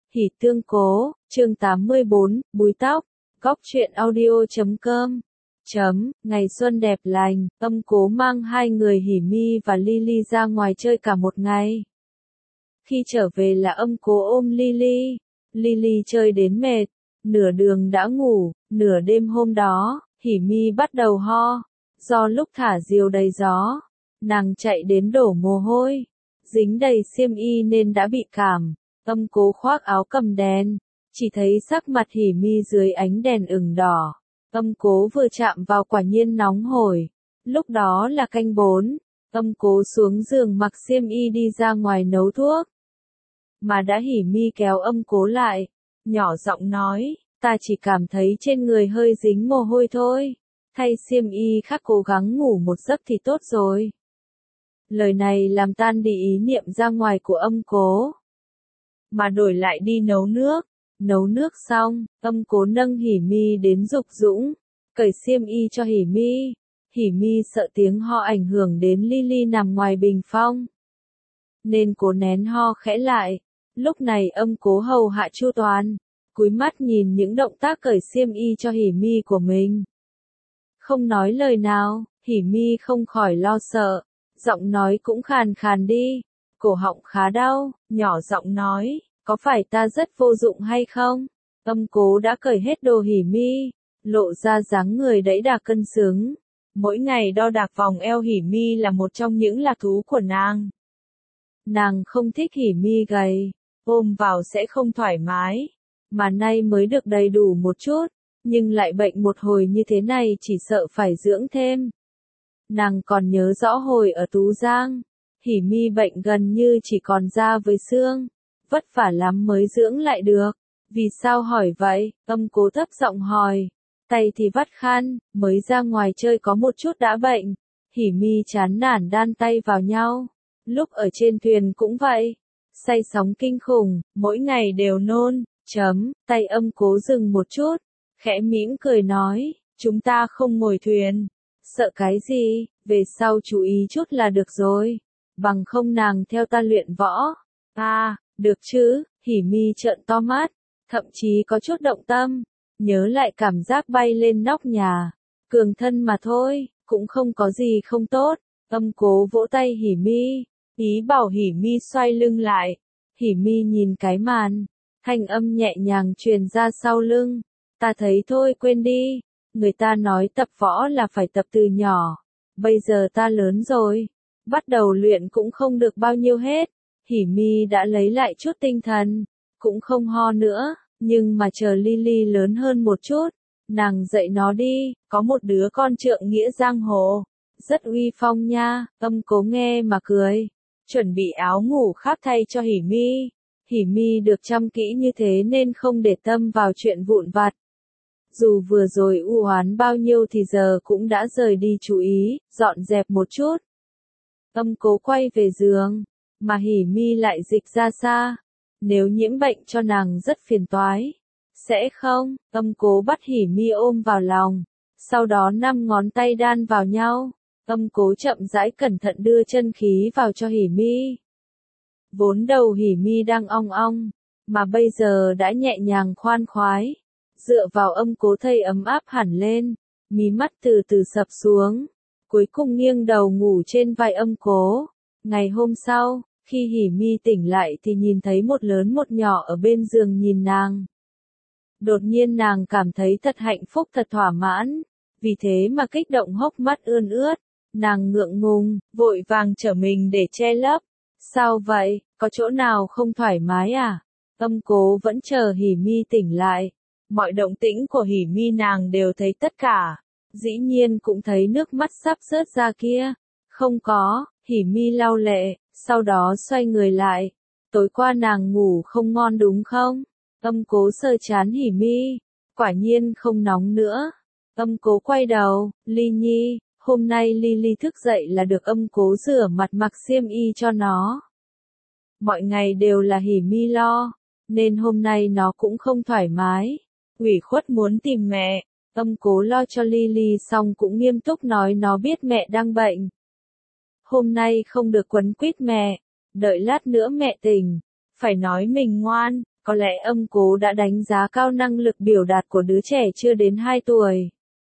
Hỉ tương cố, chương 84, búi tóc, góc truyện audio.com. Ngày xuân đẹp lành, Âm Cố mang hai người Hỉ Mi và Lily ra ngoài chơi cả một ngày. Khi trở về là Âm Cố ôm Lily. Lily chơi đến mệt, nửa đường đã ngủ, nửa đêm hôm đó, Hỉ Mi bắt đầu ho. Do lúc thả diều đầy gió, nàng chạy đến đổ mồ hôi, dính đầy xiêm y nên đã bị cảm. Âm Cố khoác áo cầm đèn, chỉ thấy sắc mặt Hỉ Mi dưới ánh đèn ửng đỏ. Âm Cố vừa chạm vào quả nhiên nóng hổi. Lúc đó là canh 4, Âm Cố xuống giường mặc xiêm y đi ra ngoài nấu thuốc. Mà đã Hỉ Mi kéo Âm Cố lại, nhỏ giọng nói, ta chỉ cảm thấy trên người hơi dính mồ hôi thôi. Thay xiêm y khác cố gắng ngủ một giấc thì tốt rồi. Lời này làm tan đi ý niệm ra ngoài của Âm Cố. Mà đổi lại đi nấu nước. Nấu nước xong, Âm Cố nâng Hỉ Mi đến Dục Dũng, cởi xiêm y cho Hỉ Mi. Hỉ Mi sợ tiếng ho ảnh hưởng đến Lily nằm ngoài bình phong, nên cố nén ho khẽ lại. Lúc này Âm Cố hầu hạ chu toàn, cúi mắt nhìn những động tác cởi xiêm y cho Hỉ Mi của mình. Không nói lời nào, Hỉ Mi không khỏi lo sợ, giọng nói cũng khàn khàn đi, cổ họng khá đau, nhỏ giọng nói, có phải ta rất vô dụng hay không? Âm Cố đã cởi hết đồ Hỉ Mi, lộ ra dáng người đẫy đà cân xứng. Mỗi ngày đo đạc vòng eo Hỉ Mi là một trong những lạc thú của nàng. Nàng không thích Hỉ Mi gầy, ôm vào sẽ không thoải mái, mà nay mới được đầy đủ một chút, nhưng lại bệnh một hồi như thế này chỉ sợ phải dưỡng thêm. Nàng còn nhớ rõ hồi ở Tú Giang, Hỉ Mi bệnh gần như chỉ còn da với xương, vất vả lắm mới dưỡng lại được. Vì sao hỏi vậy? Âm Cố thấp giọng hỏi. Tay thì vắt khăn, mới ra ngoài chơi có một chút đã bệnh. Hỉ Mi chán nản đan tay vào nhau. Lúc ở trên thuyền cũng vậy. Say sóng kinh khủng, mỗi ngày đều nôn. Tay Âm Cố dừng một chút, khẽ mỉm cười nói, chúng ta không ngồi thuyền. Sợ cái gì, về sau chú ý chút là được rồi. Bằng không nàng theo ta luyện võ. Được chứ, Hỉ Mi trợn to mắt, thậm chí có chút động tâm, nhớ lại cảm giác bay lên nóc nhà, cường thân mà thôi, cũng không có gì không tốt. Âm Cố vỗ tay Hỉ Mi, ý bảo Hỉ Mi xoay lưng lại. Hỉ Mi nhìn cái màn, thanh âm nhẹ nhàng truyền ra sau lưng, ta thấy thôi quên đi, người ta nói tập võ là phải tập từ nhỏ, bây giờ ta lớn rồi, bắt đầu luyện cũng không được bao nhiêu hết. Hỉ Mi đã lấy lại chút tinh thần, cũng không ho nữa, nhưng mà chờ Lily lớn hơn một chút, nàng dạy nó đi, có một đứa con trượng nghĩa giang hồ, rất uy phong nha. Âm Cố nghe mà cười, chuẩn bị áo ngủ khác thay cho Hỉ Mi. Hỉ Mi được chăm kỹ như thế nên không để tâm vào chuyện vụn vặt. Dù vừa rồi u oán bao nhiêu thì giờ cũng đã rời đi chú ý, dọn dẹp một chút. Âm Cố quay về giường, mà Hỉ Mi lại dịch ra xa. Nếu nhiễm bệnh cho nàng rất phiền toái. Sẽ không? Âm Cố bắt Hỉ Mi ôm vào lòng, sau đó 5 ngón tay đan vào nhau. Âm Cố chậm rãi cẩn thận đưa chân khí vào cho Hỉ Mi. Vốn đầu Hỉ Mi đang ong ong, mà bây giờ đã nhẹ nhàng khoan khoái. Dựa vào Âm Cố thấy ấm áp hẳn lên, mí mắt từ từ sập xuống, cuối cùng nghiêng đầu ngủ trên vai Âm Cố. Ngày hôm sau, khi Hỉ Mi tỉnh lại thì nhìn thấy một lớn một nhỏ ở bên giường nhìn nàng. Đột nhiên nàng cảm thấy thật hạnh phúc thật thỏa mãn, vì thế mà kích động hốc mắt ươn ướt, nàng ngượng ngùng, vội vàng trở mình để che lấp. Sao vậy, có chỗ nào không thoải mái à? Âm Cố vẫn chờ Hỉ Mi tỉnh lại, mọi động tĩnh của Hỉ Mi nàng đều thấy tất cả, dĩ nhiên cũng thấy nước mắt sắp rớt ra kia. Không có, Hỉ Mi lau lệ, sau đó xoay người lại. Tối qua nàng ngủ không ngon đúng không? Âm Cố sờ trán Hỉ Mi, quả nhiên không nóng nữa. Âm Cố quay đầu, Ly Nhi, hôm nay Lily thức dậy là được Âm Cố rửa mặt mặc xiêm y cho nó. Mọi ngày đều là Hỉ Mi lo, nên hôm nay nó cũng không thoải mái, ủy khuất muốn tìm mẹ. Âm Cố lo cho Lily xong cũng nghiêm túc nói nó biết mẹ đang bệnh. Hôm nay không được quấn quýt mẹ, đợi lát nữa mẹ tỉnh, phải nói mình ngoan, Có lẽ ông cố đã đánh giá cao năng lực biểu đạt của đứa trẻ chưa đến 2 tuổi.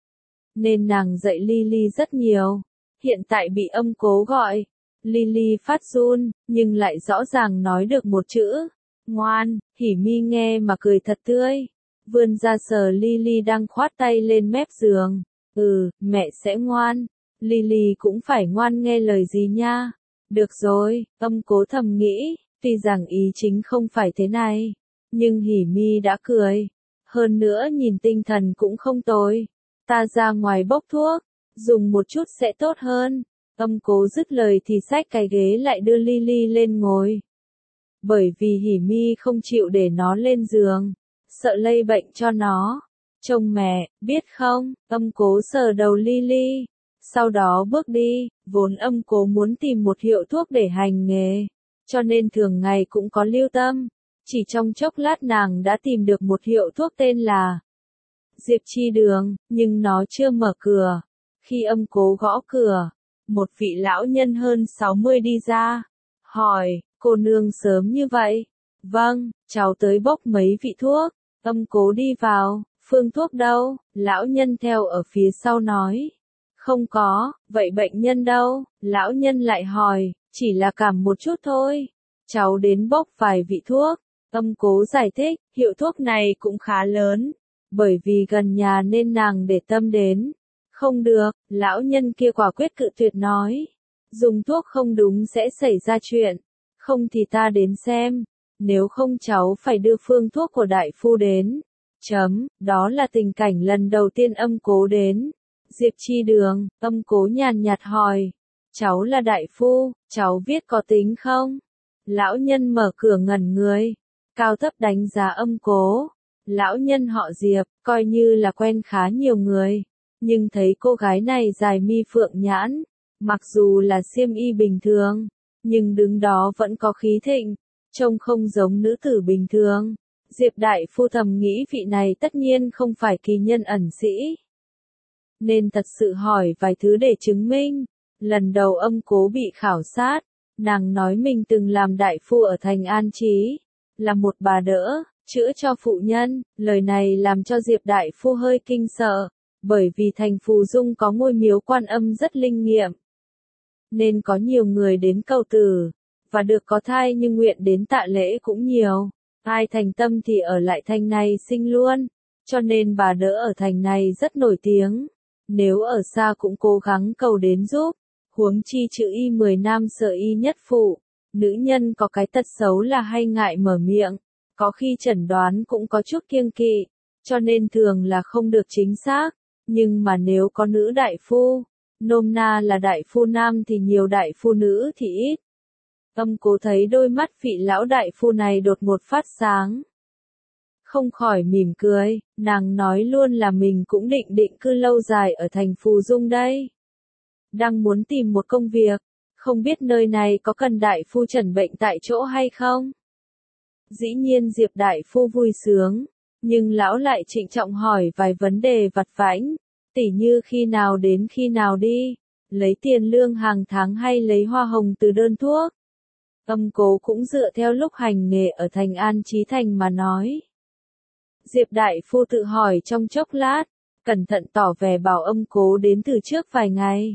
Nên nàng dạy Lily rất nhiều. Hiện tại bị ông cố gọi. Lily phát run, nhưng lại rõ ràng nói được một chữ. Ngoan, Hỉ Mi nghe mà cười thật tươi. Vươn ra sờ Lily đang khoát tay lên mép giường. Mẹ sẽ ngoan. Lily cũng phải ngoan nghe lời gì nha. Được rồi, ông cố thầm nghĩ, tuy rằng ý chính không phải thế này. Nhưng Hỉ Mi đã cười. Hơn nữa nhìn tinh thần cũng không tồi. Ta ra ngoài bốc thuốc, dùng một chút sẽ tốt hơn. Ông cố dứt lời thì xách cái ghế lại đưa Lily lên ngồi. Bởi vì Hỉ Mi không chịu để nó lên giường, sợ lây bệnh cho nó. Trông mẹ, biết không, ông cố sờ đầu Lily. Sau đó bước đi, vốn ông cố muốn tìm một hiệu thuốc để hành nghề. Cho nên thường ngày cũng có lưu tâm. Chỉ trong chốc lát nàng đã tìm được một hiệu thuốc tên là Diệp Chi Đường, nhưng nó chưa mở cửa. Khi ông cố gõ cửa, một vị lão nhân hơn 60 đi ra. Hỏi, cô nương sớm như vậy? Vâng, cháu tới bốc mấy vị thuốc. Ông cố đi vào, phương thuốc đâu? Lão nhân theo ở phía sau nói. Không có, vậy bệnh nhân đâu? Lão nhân lại hỏi, chỉ là cảm một chút thôi. Cháu đến bốc vài vị thuốc. Ông cố giải thích, hiệu thuốc này cũng khá lớn. Bởi vì gần nhà nên nàng để tâm đến. Không được, lão nhân kia quả quyết cự tuyệt nói. Dùng thuốc không đúng sẽ xảy ra chuyện. Không thì ta đến xem. Nếu không cháu phải đưa phương thuốc của đại phu đến. Đó là tình cảnh lần đầu tiên ông cố đến. Diệp Chi Đường, ông cố nhàn nhạt hỏi. Cháu là đại phu, cháu viết có tính không? Lão nhân mở cửa ngẩn người. Cao thấp đánh giá ông cố. Lão nhân họ Diệp, coi như là quen khá nhiều người. Nhưng thấy cô gái này dài mi phượng nhãn. Mặc dù là xiêm y bình thường. Nhưng đứng đó vẫn có khí thịnh. Trông không giống nữ tử bình thường. Diệp đại phu thầm nghĩ vị này tất nhiên không phải kỳ nhân ẩn sĩ. Nên thật sự hỏi vài thứ để chứng minh. Lần đầu ông cố bị khảo sát. Nàng nói mình từng làm đại phu ở thành An Trí. Là một bà đỡ, chữa cho phụ nhân. Lời này làm cho Diệp đại phu hơi kinh sợ. Bởi vì thành Phù Dung có ngôi miếu Quan Âm rất linh nghiệm. Nên có nhiều người đến cầu tử. Và được có thai nhưng nguyện đến tạ lễ cũng nhiều. Ai thành tâm thì ở lại thành này sinh luôn. Cho nên bà đỡ ở thành này rất nổi tiếng. Nếu ở xa cũng cố gắng cầu đến giúp. Huống chi chữ y 10 năm sợ y nhất phụ. Nữ nhân có cái tật xấu là hay ngại mở miệng. Có khi chẩn đoán cũng có chút kiêng kỵ. Cho nên thường là không được chính xác. Nhưng mà nếu có nữ đại phu, nôm na là đại phu nam thì nhiều, đại phu nữ thì ít. Ông cố thấy đôi mắt vị lão đại phu này đột một phát sáng. Không khỏi mỉm cười, nàng nói luôn là mình cũng định cư lâu dài ở thành Phù Dung đây. Đang muốn tìm một công việc, không biết nơi này có cần đại phu chẩn bệnh tại chỗ hay không? Dĩ nhiên Diệp đại phu vui sướng, nhưng lão lại trịnh trọng hỏi vài vấn đề vặt vãnh, tỉ như khi nào đến khi nào đi, lấy tiền lương hàng tháng hay lấy hoa hồng từ đơn thuốc. Ông cố cũng dựa theo lúc hành nghề ở thành An Trí Thành mà nói. Diệp đại phu tự hỏi trong chốc lát, cẩn thận tỏ vẻ bảo ông cố đến từ trước vài ngày.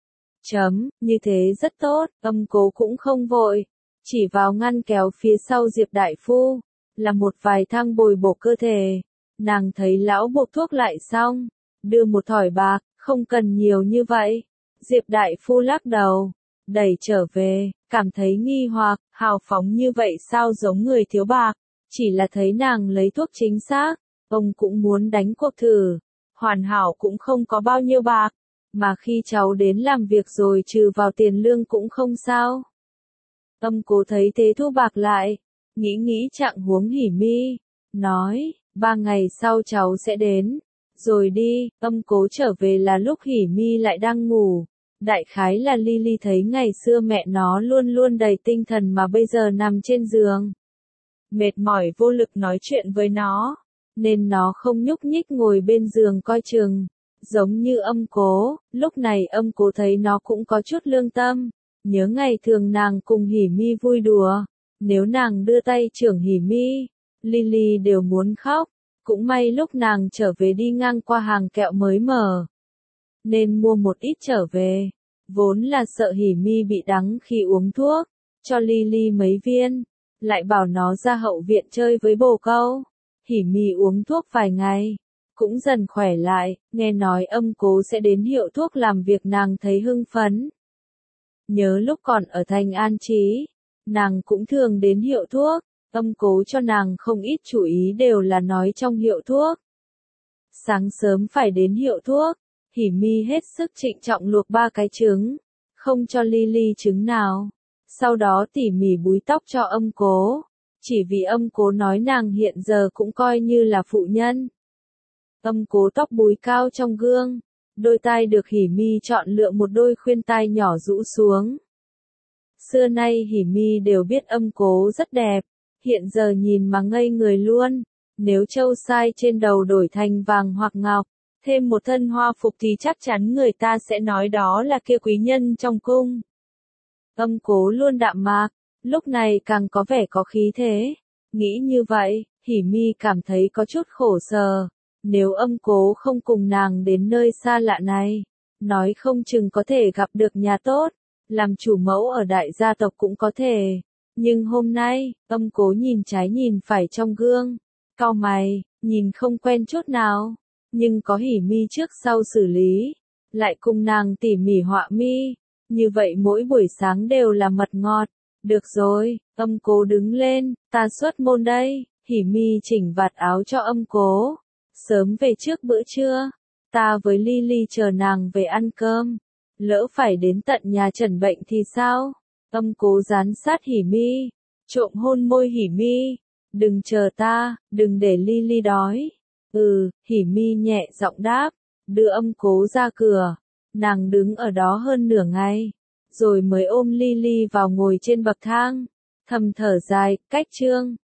Như thế rất tốt, ông cố cũng không vội, chỉ vào ngăn kéo phía sau Diệp đại phu, là một vài thang bồi bổ cơ thể. Nàng thấy lão buộc thuốc lại xong, đưa một thỏi bạc, không cần nhiều như vậy. Diệp đại phu lắc đầu, đẩy trở về, cảm thấy nghi hoặc, hào phóng như vậy sao giống người thiếu bạc. Chỉ là thấy nàng lấy thuốc chính xác, ông cũng muốn đánh cuộc thử. Hoàn hảo cũng không có bao nhiêu bạc, mà khi cháu đến làm việc rồi trừ vào tiền lương cũng không sao. Ông cố thấy thế thu bạc lại, nghĩ trạng huống Hỉ Mi, nói, 3 ngày sau cháu sẽ đến, rồi đi. Ông cố trở về là lúc Hỉ Mi lại đang ngủ. Đại khái là Lily thấy ngày xưa mẹ nó luôn luôn đầy tinh thần mà bây giờ nằm trên giường. Mệt mỏi vô lực nói chuyện với nó, nên nó không nhúc nhích ngồi bên giường coi chừng. Giống như ông cố, lúc này ông cố thấy nó cũng có chút lương tâm. Nhớ ngày thường nàng cùng Hỉ Mi vui đùa. Nếu nàng đưa tay chưởng Hỉ Mi, Lily đều muốn khóc. Cũng may lúc nàng trở về đi ngang qua hàng kẹo mới mở, nên mua một ít trở về. Vốn là sợ Hỉ Mi bị đắng khi uống thuốc, cho Lily mấy viên, lại bảo nó ra hậu viện chơi với bồ câu. Hỉ Mi uống thuốc vài ngày, cũng dần khỏe lại, nghe nói Âm Cố sẽ đến hiệu thuốc làm việc nàng thấy hưng phấn. Nhớ lúc còn ở thành An Trí, nàng cũng thường đến hiệu thuốc, Âm Cố cho nàng không ít chú ý đều là nói trong hiệu thuốc. Sáng sớm phải đến hiệu thuốc, Hỉ Mi hết sức trịnh trọng luộc 3 cái trứng, không cho Lily trứng nào. Sau đó tỉ mỉ búi tóc cho Âm Cố, chỉ vì Âm Cố nói nàng hiện giờ cũng coi như là phụ nhân. Âm Cố tóc búi cao trong gương, đôi tai được Hỉ Mi chọn lựa một đôi khuyên tai nhỏ rũ xuống. Xưa nay Hỉ Mi đều biết Âm Cố rất đẹp, hiện giờ nhìn mà ngây người luôn. Nếu châu sai trên đầu đổi thành vàng hoặc ngọc, thêm một thân hoa phục thì chắc chắn người ta sẽ nói đó là kia quý nhân trong cung. Âm Cố luôn đạm mạc, lúc này càng có vẻ có khí thế. Nghĩ như vậy, Hỉ Mi cảm thấy có chút khổ sở. Nếu Âm Cố không cùng nàng đến nơi xa lạ này, nói không chừng có thể gặp được nhà tốt, làm chủ mẫu ở đại gia tộc cũng có thể. Nhưng hôm nay, Âm Cố nhìn trái nhìn phải trong gương, cau mày, nhìn không quen chút nào. Nhưng có Hỉ Mi trước sau xử lý, lại cùng nàng tỉ mỉ họa mi, như vậy mỗi buổi sáng đều là mật ngọt. Được rồi, Âm Cố đứng lên, ta xuất môn đây. Hỉ Mi chỉnh vạt áo cho Âm Cố. Sớm về trước bữa trưa, ta với Lily chờ nàng về ăn cơm. Lỡ phải đến tận nhà trần bệnh thì sao? Âm Cố dán sát Hỉ Mi, trộm hôn môi Hỉ Mi. Đừng chờ ta, đừng để Lily đói. Hỉ Mi nhẹ giọng đáp, đưa Âm Cố ra cửa. Nàng đứng ở đó hơn nửa ngày, rồi mới ôm Lily vào ngồi trên bậc thang, thầm thở dài, cách chương.